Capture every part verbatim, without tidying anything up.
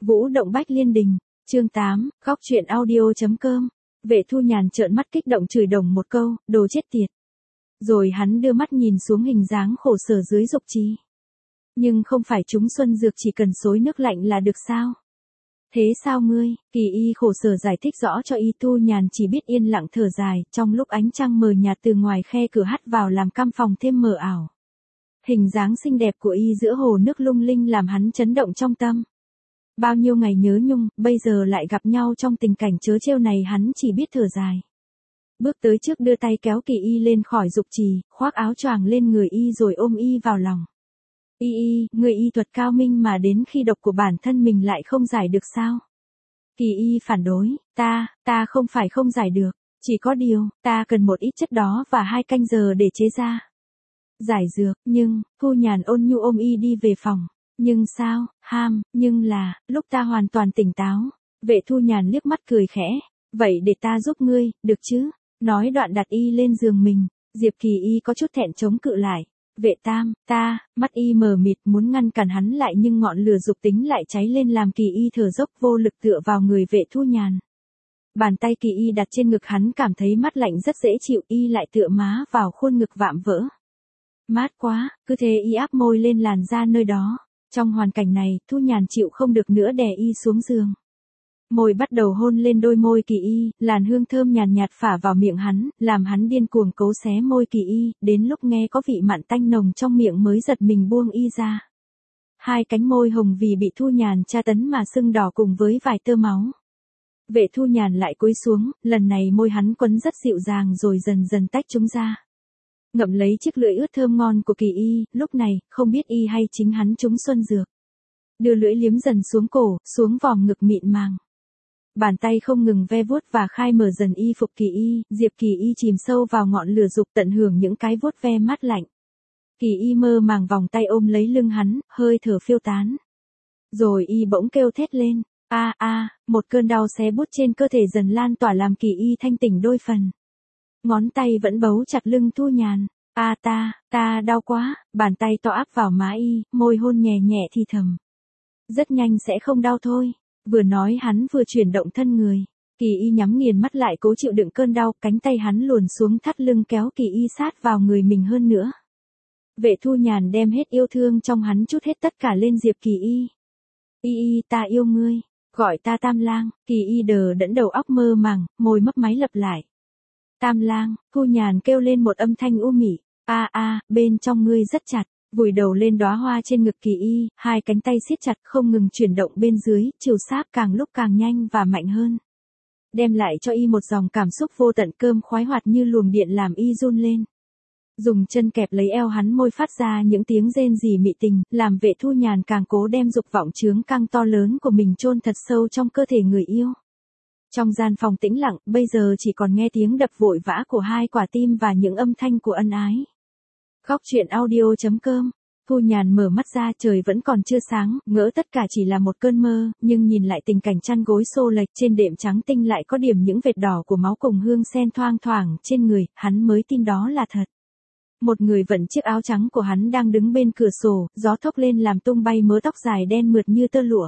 Vũ động bách liên đình, chương tám, góc truyện audio.com. Vệ Thu Nhàn trợn mắt kích động chửi đồng một câu, đồ chết tiệt. Rồi hắn đưa mắt nhìn xuống hình dáng khổ sở dưới Dục Trì. Nhưng không phải chúng xuân dược chỉ cần xối nước lạnh là được sao? Thế sao ngươi? Kỳ y khổ sở giải thích rõ cho y. Thu Nhàn chỉ biết yên lặng thở dài, trong lúc ánh trăng mờ nhạt từ ngoài khe cửa hắt vào làm căn phòng thêm mờ ảo. Hình dáng xinh đẹp của y giữa hồ nước lung linh làm hắn chấn động trong tâm. Bao nhiêu ngày nhớ nhung, bây giờ lại gặp nhau trong tình cảnh trớ trêu này, hắn chỉ biết thở dài. Bước tới trước đưa tay kéo Kỳ y lên khỏi Dục Trì, khoác áo choàng lên người y rồi ôm y vào lòng. Y y, người y thuật cao minh mà đến khi độc của bản thân mình lại không giải được sao? Kỳ y phản đối, ta, ta không phải không giải được, chỉ có điều, ta cần một ít chất đó và hai canh giờ để chế ra. Giải dược, nhưng, Thu Nhàn ôn nhu ôm y đi về phòng. Nhưng sao, ham, nhưng là, lúc ta hoàn toàn tỉnh táo. Vệ Thu Nhàn liếc mắt cười khẽ, vậy để ta giúp ngươi, được chứ? Nói đoạn đặt y lên giường mình, Diệp Kỳ y có chút thẹn chống cự lại. Vệ tam, ta, mắt y mờ mịt muốn ngăn cản hắn lại nhưng ngọn lửa dục tính lại cháy lên làm Kỳ y thở dốc vô lực tựa vào người Vệ Thu Nhàn. Bàn tay Kỳ y đặt trên ngực hắn cảm thấy mát lạnh rất dễ chịu, y lại tựa má vào khuôn ngực vạm vỡ. Mát quá, cứ thế y áp môi lên làn da nơi đó. Trong hoàn cảnh này, Thu Nhàn chịu không được nữa đè y xuống giường. Môi bắt đầu hôn lên đôi môi Kỳ y, làn hương thơm nhàn nhạt phả vào miệng hắn, làm hắn điên cuồng cấu xé môi Kỳ y, đến lúc nghe có vị mặn tanh nồng trong miệng mới giật mình buông y ra. Hai cánh môi hồng vì bị Thu Nhàn tra tấn mà sưng đỏ cùng với vài tơ máu. Vệ Thu Nhàn lại cúi xuống, lần này môi hắn quấn rất dịu dàng rồi dần dần tách chúng ra. Ngậm lấy chiếc lưỡi ướt thơm ngon của Kỳ y, lúc này, không biết y hay chính hắn trúng xuân dược. Đưa lưỡi liếm dần xuống cổ, xuống vòng ngực mịn màng. Bàn tay không ngừng ve vuốt và khai mở dần y phục Kỳ y, Diệp Kỳ y chìm sâu vào ngọn lửa dục tận hưởng những cái vuốt ve mát lạnh. Kỳ y mơ màng vòng tay ôm lấy lưng hắn, hơi thở phiêu tán. Rồi y bỗng kêu thét lên, a a, một cơn đau xé bút trên cơ thể dần lan tỏa làm Kỳ y thanh tỉnh đôi phần. Ngón tay vẫn bấu chặt lưng Thu Nhàn. A à, ta, ta đau quá, bàn tay to áp vào má y, môi hôn nhẹ nhẹ thì thầm. Rất nhanh sẽ không đau thôi. Vừa nói hắn vừa chuyển động thân người. Kỳ y nhắm nghiền mắt lại cố chịu đựng cơn đau, cánh tay hắn luồn xuống thắt lưng kéo Kỳ y sát vào người mình hơn nữa. Vệ Thu Nhàn đem hết yêu thương trong hắn chút hết tất cả lên Diệp Kỳ y. Y y, ta yêu ngươi, gọi ta Tam Lang. Kỳ y đờ đẫn đầu óc mơ màng, môi mấp máy lặp lại. Tam Lang, Thu Nhàn kêu lên một âm thanh u mị. A a, bên trong ngươi rất chặt, vùi đầu lên đóa hoa trên ngực Kỳ y, hai cánh tay siết chặt không ngừng chuyển động bên dưới, chiều sáp càng lúc càng nhanh và mạnh hơn. Đem lại cho y một dòng cảm xúc vô tận cơm khoái hoạt như luồng điện làm y run lên. Dùng chân kẹp lấy eo hắn, môi phát ra những tiếng rên rỉ mị tình, làm Vệ Thu Nhàn càng cố đem dục vọng chướng căng to lớn của mình chôn thật sâu trong cơ thể người yêu. Trong gian phòng tĩnh lặng, bây giờ chỉ còn nghe tiếng đập vội vã của hai quả tim và những âm thanh của ân ái. Góc truyện audio.com. Thu Nhàn mở mắt ra, trời vẫn còn chưa sáng, ngỡ tất cả chỉ là một cơn mơ, nhưng nhìn lại tình cảnh chăn gối xô lệch trên đệm trắng tinh lại có điểm những vệt đỏ của máu cùng hương sen thoang thoảng trên người, hắn mới tin đó là thật. Một người vận chiếc áo trắng của hắn đang đứng bên cửa sổ, gió thốc lên làm tung bay mớ tóc dài đen mượt như tơ lụa.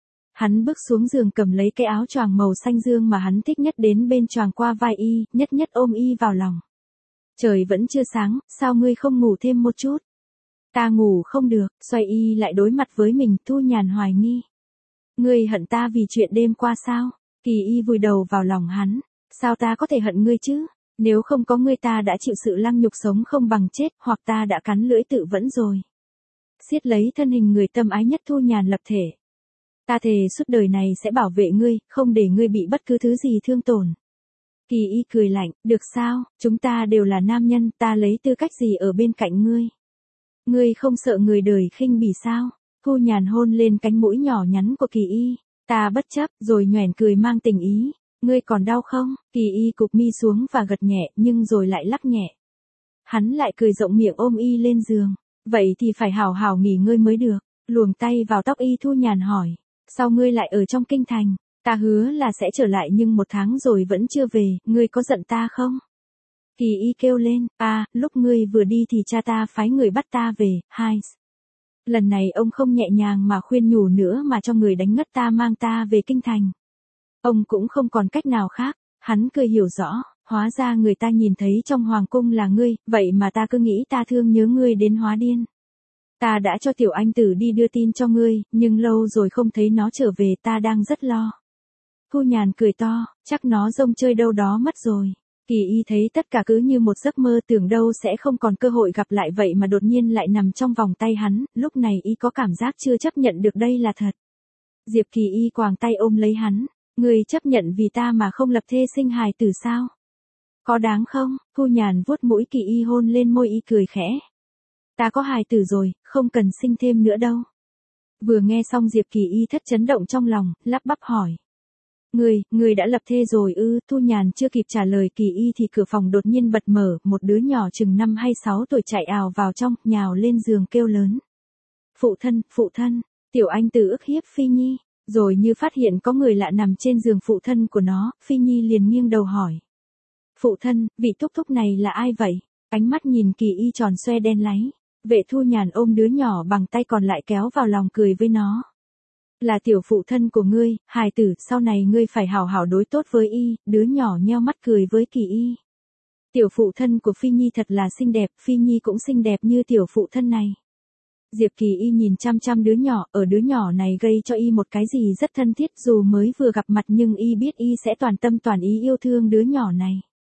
Hắn bước xuống giường cầm lấy cái áo choàng màu xanh dương mà hắn thích nhất đến bên choàng qua vai y, nhất nhất ôm y vào lòng. Trời vẫn chưa sáng, sao ngươi không ngủ thêm một chút? Ta ngủ không được, xoay y lại đối mặt với mình. Thu Nhàn hoài nghi. Ngươi hận ta vì chuyện đêm qua sao? Kỳ y vùi đầu vào lòng hắn. Sao ta có thể hận ngươi chứ? Nếu không có ngươi ta đã chịu sự lăng nhục sống không bằng chết, hoặc ta đã cắn lưỡi tự vẫn rồi. Siết lấy thân hình người tâm ái nhất Thu Nhàn lập thể. Ta thề suốt đời này sẽ bảo vệ ngươi, không để ngươi bị bất cứ thứ gì thương tổn. Kỳ y cười lạnh, được sao, chúng ta đều là nam nhân, ta lấy tư cách gì ở bên cạnh ngươi? Ngươi không sợ người đời khinh bỉ sao? Thu Nhàn hôn lên cánh mũi nhỏ nhắn của Kỳ y, ta bất chấp, rồi nhoẻn cười mang tình ý. Ngươi còn đau không? Kỳ y cụp mi xuống và gật nhẹ, nhưng rồi lại lắc nhẹ. Hắn lại cười rộng miệng ôm y lên giường. Vậy thì phải hào hào nghỉ ngơi mới được. Luồng tay vào tóc y, Thu Nhàn hỏi. Sao ngươi lại ở trong kinh thành? Ta hứa là sẽ trở lại nhưng một tháng rồi vẫn chưa về, ngươi có giận ta không? Kỳ y kêu lên, à, lúc ngươi vừa đi thì cha ta phái người bắt ta về, hai. Lần này ông không nhẹ nhàng mà khuyên nhủ nữa mà cho người đánh ngất ta mang ta về kinh thành. Ông cũng không còn cách nào khác, hắn cười hiểu rõ, hóa ra người ta nhìn thấy trong hoàng cung là ngươi, vậy mà ta cứ nghĩ ta thương nhớ ngươi đến hóa điên. Ta đã cho tiểu anh tử đi đưa tin cho ngươi, nhưng lâu rồi không thấy nó trở về, ta đang rất lo. Thu Nhàn cười to, chắc nó rông chơi đâu đó mất rồi. Kỳ Y thấy tất cả cứ như một giấc mơ, tưởng đâu sẽ không còn cơ hội gặp lại, vậy mà đột nhiên lại nằm trong vòng tay hắn, lúc này Y có cảm giác chưa chấp nhận được đây là thật. Diệp Kỳ Y quàng tay ôm lấy hắn, ngươi chấp nhận vì ta mà không lập thê sinh hài tử sao? Có đáng không? Thu Nhàn vuốt mũi Kỳ Y hôn lên môi Y cười khẽ. Ta có hài tử rồi, không cần sinh thêm nữa đâu. Vừa nghe xong Diệp Kỳ Y thất chấn động trong lòng, lắp bắp hỏi. Ngươi, ngươi đã lập thê rồi ư? Thu Nhàn chưa kịp trả lời Kỳ Y thì cửa phòng đột nhiên bật mở, một đứa nhỏ chừng năm hay sáu tuổi chạy ào vào trong, nhào lên giường kêu lớn. Phụ thân, phụ thân, tiểu anh tử ức hiếp Phi Nhi. Rồi như phát hiện có người lạ nằm trên giường phụ thân của nó, Phi Nhi liền nghiêng đầu hỏi. Phụ thân, vị thúc thúc này là ai vậy? Ánh mắt nhìn Kỳ Y tròn xoe đen láy. Vệ Thu Nhàn ôm đứa nhỏ bằng tay còn lại kéo vào lòng cười với nó. Là tiểu phụ thân của ngươi, hài tử, sau này ngươi phải hảo hảo đối tốt với y. Đứa nhỏ nheo mắt cười với Kỳ Y. Tiểu phụ thân của Phi Nhi thật là xinh đẹp, Phi Nhi cũng xinh đẹp như tiểu phụ thân này. Diệp Kỳ Y nhìn chăm chăm đứa nhỏ, ở đứa nhỏ này gây cho y một cái gì rất thân thiết, dù mới vừa gặp mặt nhưng y biết y sẽ toàn tâm toàn ý yêu thương đứa nhỏ này.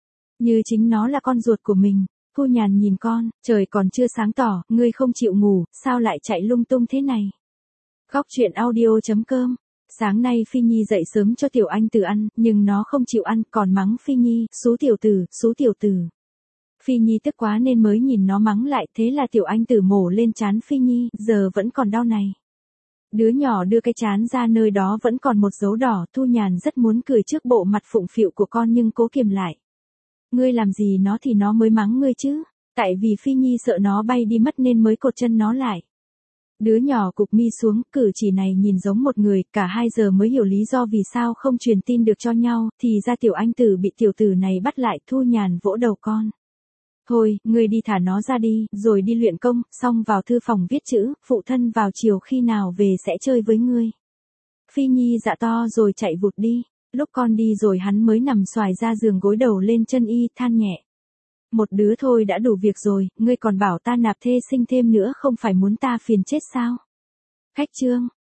Như chính nó là con ruột của mình. Thu Nhàn nhìn con, trời còn chưa sáng tỏ, ngươi không chịu ngủ, sao lại chạy lung tung thế này? Góc truyện audio chấm com. Sáng nay Phi Nhi dậy sớm cho tiểu anh tử ăn, nhưng nó không chịu ăn, còn mắng Phi Nhi, xú tiểu tử, xú tiểu tử. Phi Nhi tức quá nên mới nhìn nó mắng lại, thế là tiểu anh tử mổ lên trán Phi Nhi, giờ vẫn còn đau này. Đứa nhỏ đưa cái trán ra, nơi đó vẫn còn một dấu đỏ. Thu Nhàn rất muốn cười trước bộ mặt phụng phịu của con nhưng cố kiềm lại. Ngươi làm gì nó thì nó mới mắng ngươi chứ, tại vì Phi Nhi sợ nó bay đi mất nên mới cột chân nó lại. Đứa nhỏ cụp mi xuống, cử chỉ này nhìn giống một người, cả hai giờ mới hiểu lý do vì sao không truyền tin được cho nhau, thì ra tiểu anh tử bị tiểu tử này bắt lại. Thu Nhàn vỗ đầu con. Thôi, ngươi đi thả nó ra đi, rồi đi luyện công, xong vào thư phòng viết chữ, phụ thân vào chiều khi nào về sẽ chơi với ngươi. Phi Nhi dạ to rồi chạy vụt đi. Lúc con đi rồi hắn mới nằm xoài ra giường gối đầu lên chân y, than nhẹ. Một đứa thôi đã đủ việc rồi, ngươi còn bảo ta nạp thê sinh thêm nữa, không phải muốn ta phiền chết sao? Khách trương,